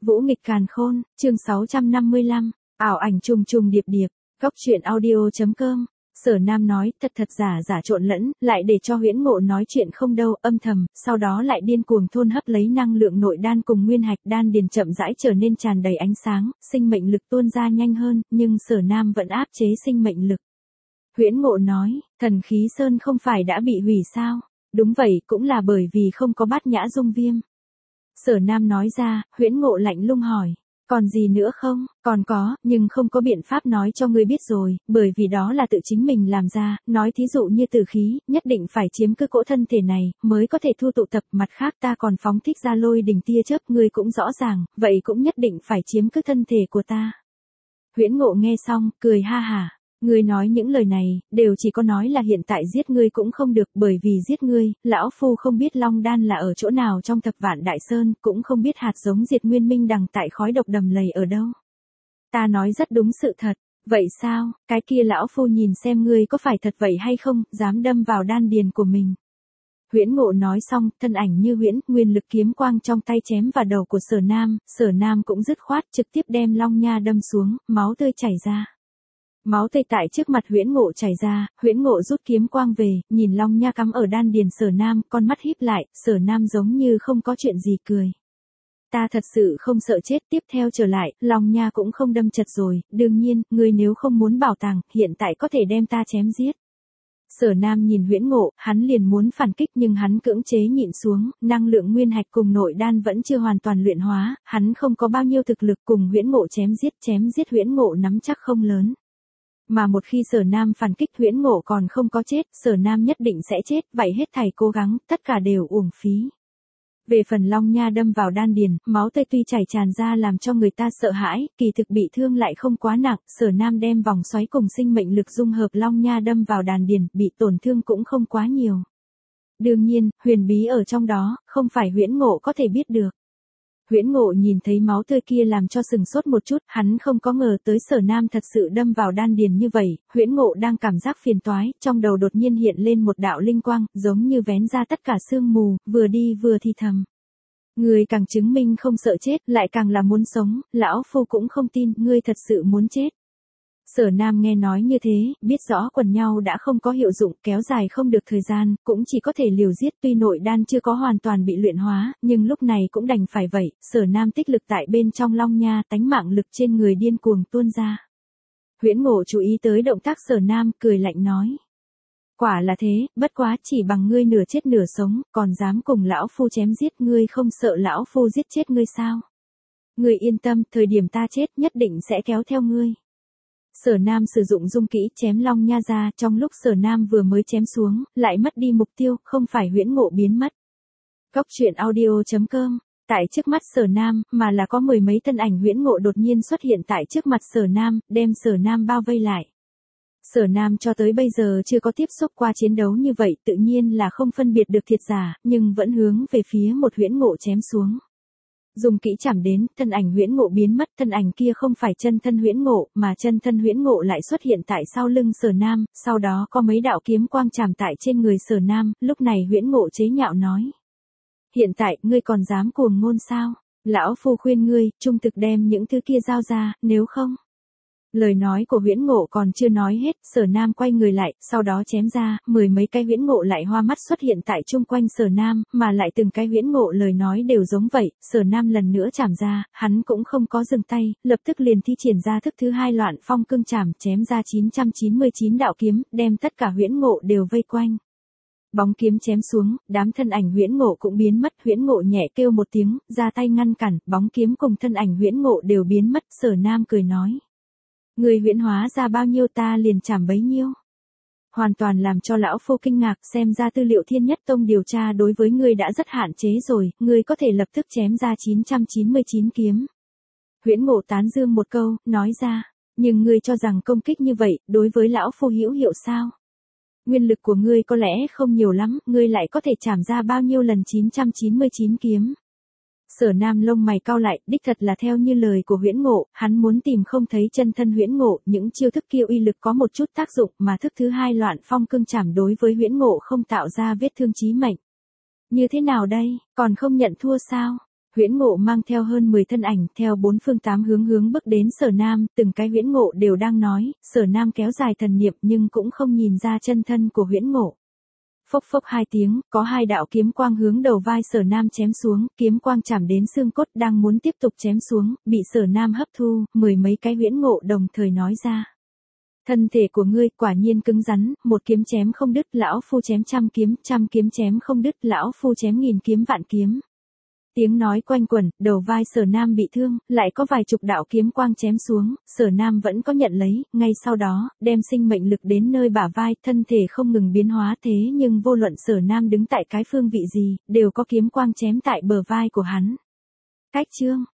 Vũ nghịch càn khôn, chương 655, ảo ảnh trùng trùng điệp điệp, góc truyện audio.com. Sở Nam nói, thật giả giả trộn lẫn, lại để cho Huyễn Ngộ nói chuyện không đâu, âm thầm, sau đó lại điên cuồng thôn hấp lấy năng lượng nội đan cùng nguyên hạch đan điền chậm rãi trở nên tràn đầy ánh sáng, sinh mệnh lực tuôn ra nhanh hơn, nhưng Sở Nam vẫn áp chế sinh mệnh lực. Huyễn Ngộ nói, thần khí sơn không phải đã bị hủy sao? Đúng vậy, cũng là bởi vì không có Bát Nhã Dung Viêm. Sở Nam nói ra, Huyễn Ngộ lạnh lùng hỏi. Còn gì nữa không? Còn có, nhưng không có biện pháp nói cho ngươi biết rồi, bởi vì đó là tự chính mình làm ra, nói thí dụ như tử khí, nhất định phải chiếm cứ cỗ thân thể này, mới có thể thu tụ tập, mặt khác ta còn phóng thích ra lôi đỉnh tia chớp, ngươi cũng rõ ràng, vậy cũng nhất định phải chiếm cứ thân thể của ta. Huyễn Ngộ nghe xong, cười ha hả. Ngươi nói những lời này, đều chỉ có nói là hiện tại giết ngươi cũng không được, bởi vì giết ngươi, lão phu không biết Long Đan là ở chỗ nào trong Thập Vạn Đại Sơn, cũng không biết hạt giống diệt nguyên minh đằng tại khói độc đầm lầy ở đâu. Ta nói rất đúng sự thật, vậy sao, cái kia lão phu nhìn xem ngươi có phải thật vậy hay không, dám đâm vào đan điền của mình. Huyễn Ngộ nói xong, thân ảnh như huyễn, nguyên lực kiếm quang trong tay chém vào đầu của Sở Nam cũng dứt khoát trực tiếp đem long nha đâm xuống, máu tươi chảy ra. Máu tươi tại trước mặt Huyễn Ngộ chảy ra, Huyễn Ngộ rút kiếm quang về, nhìn long nha cắm ở đan điền Sở Nam, con mắt híp lại, Sở Nam giống như không có chuyện gì cười. Ta thật sự không sợ chết, tiếp theo trở lại, long nha cũng không đâm chật rồi, đương nhiên, ngươi nếu không muốn bảo tàng, hiện tại có thể đem ta chém giết. Sở Nam nhìn Huyễn Ngộ, hắn liền muốn phản kích nhưng hắn cưỡng chế nhịn xuống, năng lượng nguyên hạch cùng nội đan vẫn chưa hoàn toàn luyện hóa, hắn không có bao nhiêu thực lực cùng Huyễn Ngộ chém giết Huyễn Ngộ nắm chắc không lớn. Mà một khi Sở Nam phản kích Huyễn Ngộ còn không có chết, Sở Nam nhất định sẽ chết, vậy hết thảy cố gắng, tất cả đều uổng phí. Về phần long nha đâm vào đan điền, máu tươi tuy chảy tràn ra làm cho người ta sợ hãi, kỳ thực bị thương lại không quá nặng, Sở Nam đem vòng xoáy cùng sinh mệnh lực dung hợp long nha đâm vào đan điền, bị tổn thương cũng không quá nhiều. Đương nhiên, huyền bí ở trong đó, không phải Huyễn Ngộ có thể biết được. Huyễn Ngộ nhìn thấy máu tươi kia làm cho sừng sốt một chút, hắn không có ngờ tới Sở Nam thật sự đâm vào đan điền như vậy, Huyễn Ngộ đang cảm giác phiền toái, trong đầu đột nhiên hiện lên một đạo linh quang, giống như vén ra tất cả sương mù, vừa đi vừa thì thầm. Ngươi càng chứng minh không sợ chết, lại càng là muốn sống, lão phu cũng không tin, ngươi thật sự muốn chết. Sở Nam nghe nói như thế, biết rõ quần nhau đã không có hiệu dụng, kéo dài không được thời gian, cũng chỉ có thể liều giết, tuy nội đan chưa có hoàn toàn bị luyện hóa, nhưng lúc này cũng đành phải vậy, Sở Nam tích lực tại bên trong long nha, tánh mạng lực trên người điên cuồng tuôn ra. Huyễn Ngộ chú ý tới động tác Sở Nam, cười lạnh nói. Quả là thế, bất quá chỉ bằng ngươi nửa chết nửa sống, còn dám cùng lão phu chém giết, ngươi không sợ lão phu giết chết ngươi sao? Ngươi yên tâm, thời điểm ta chết nhất định sẽ kéo theo ngươi. Sở Nam sử dụng dung kỹ chém long nha ra, trong lúc Sở Nam vừa mới chém xuống, lại mất đi mục tiêu, không phải Huyễn Ngộ biến mất. Góc truyện audio.com, tại trước mắt Sở Nam, mà là có mười mấy thân ảnh Huyễn Ngộ đột nhiên xuất hiện tại trước mặt Sở Nam, đem Sở Nam bao vây lại. Sở Nam cho tới bây giờ chưa có tiếp xúc qua chiến đấu như vậy, tự nhiên là không phân biệt được thiệt giả, nhưng vẫn hướng về phía một Huyễn Ngộ chém xuống. Dùng kỹ chạm đến, thân ảnh Huyễn Ngộ biến mất, thân ảnh kia không phải chân thân Huyễn Ngộ, mà chân thân Huyễn Ngộ lại xuất hiện tại sau lưng Sở Nam, sau đó có mấy đạo kiếm quang chạm tại trên người Sở Nam, lúc này Huyễn Ngộ chế nhạo nói. Hiện tại, ngươi còn dám cuồng ngôn sao? Lão phu khuyên ngươi, trung thực đem những thứ kia giao ra, nếu không. Lời nói của Huyễn Ngộ còn chưa nói hết, Sở Nam quay người lại, sau đó chém ra, mười mấy cái Huyễn Ngộ lại hoa mắt xuất hiện tại chung quanh Sở Nam, mà lại từng cái Huyễn Ngộ lời nói đều giống vậy, Sở Nam lần nữa chảm ra, hắn cũng không có dừng tay, lập tức liền thi triển ra thức thứ hai Loạn Phong Cương Chảm, chém ra 999 đạo kiếm, đem tất cả Huyễn Ngộ đều vây quanh. Bóng kiếm chém xuống, đám thân ảnh Huyễn Ngộ cũng biến mất, Huyễn Ngộ nhẹ kêu một tiếng, ra tay ngăn cản, bóng kiếm cùng thân ảnh Huyễn Ngộ đều biến mất, Sở Nam cười nói. Người huyễn hóa ra bao nhiêu ta liền chảm bấy nhiêu. Hoàn toàn làm cho lão phu kinh ngạc, xem ra tư liệu Thiên Nhất Tông điều tra đối với ngươi đã rất hạn chế rồi, ngươi có thể lập tức chém ra 999 kiếm. Huyễn Ngộ tán dương một câu, nói ra, nhưng ngươi cho rằng công kích như vậy, đối với lão phu hữu hiệu sao? Nguyên lực của ngươi có lẽ không nhiều lắm, ngươi lại có thể chảm ra bao nhiêu lần 999 kiếm. Sở Nam lông mày cau lại, đích thật là theo như lời của Huyễn Ngộ, hắn muốn tìm không thấy chân thân Huyễn Ngộ, những chiêu thức kia uy lực có một chút tác dụng, mà thức thứ hai Loạn Phong Cương Chảm đối với Huyễn Ngộ không tạo ra vết thương chí mệnh. Như thế nào đây, còn không nhận thua sao? Huyễn Ngộ mang theo hơn 10 thân ảnh theo bốn phương tám hướng bước đến Sở Nam, từng cái Huyễn Ngộ đều đang nói, Sở Nam kéo dài thần niệm nhưng cũng không nhìn ra chân thân của Huyễn Ngộ. Phốc phốc hai tiếng, có hai đạo kiếm quang hướng đầu vai Sở Nam chém xuống, kiếm quang chạm đến xương cốt đang muốn tiếp tục chém xuống, bị Sở Nam hấp thu, mười mấy cái Huyễn Ngộ đồng thời nói ra. Thân thể của ngươi quả nhiên cứng rắn, một kiếm chém không đứt, lão phu chém trăm kiếm chém không đứt, lão phu chém nghìn kiếm vạn kiếm. Tiếng nói quanh quẩn, đầu vai Sở Nam bị thương, lại có vài chục đạo kiếm quang chém xuống, Sở Nam vẫn có nhận lấy, ngay sau đó, đem sinh mệnh lực đến nơi bả vai, thân thể không ngừng biến hóa thế nhưng vô luận Sở Nam đứng tại cái phương vị gì, đều có kiếm quang chém tại bờ vai của hắn. Cách chương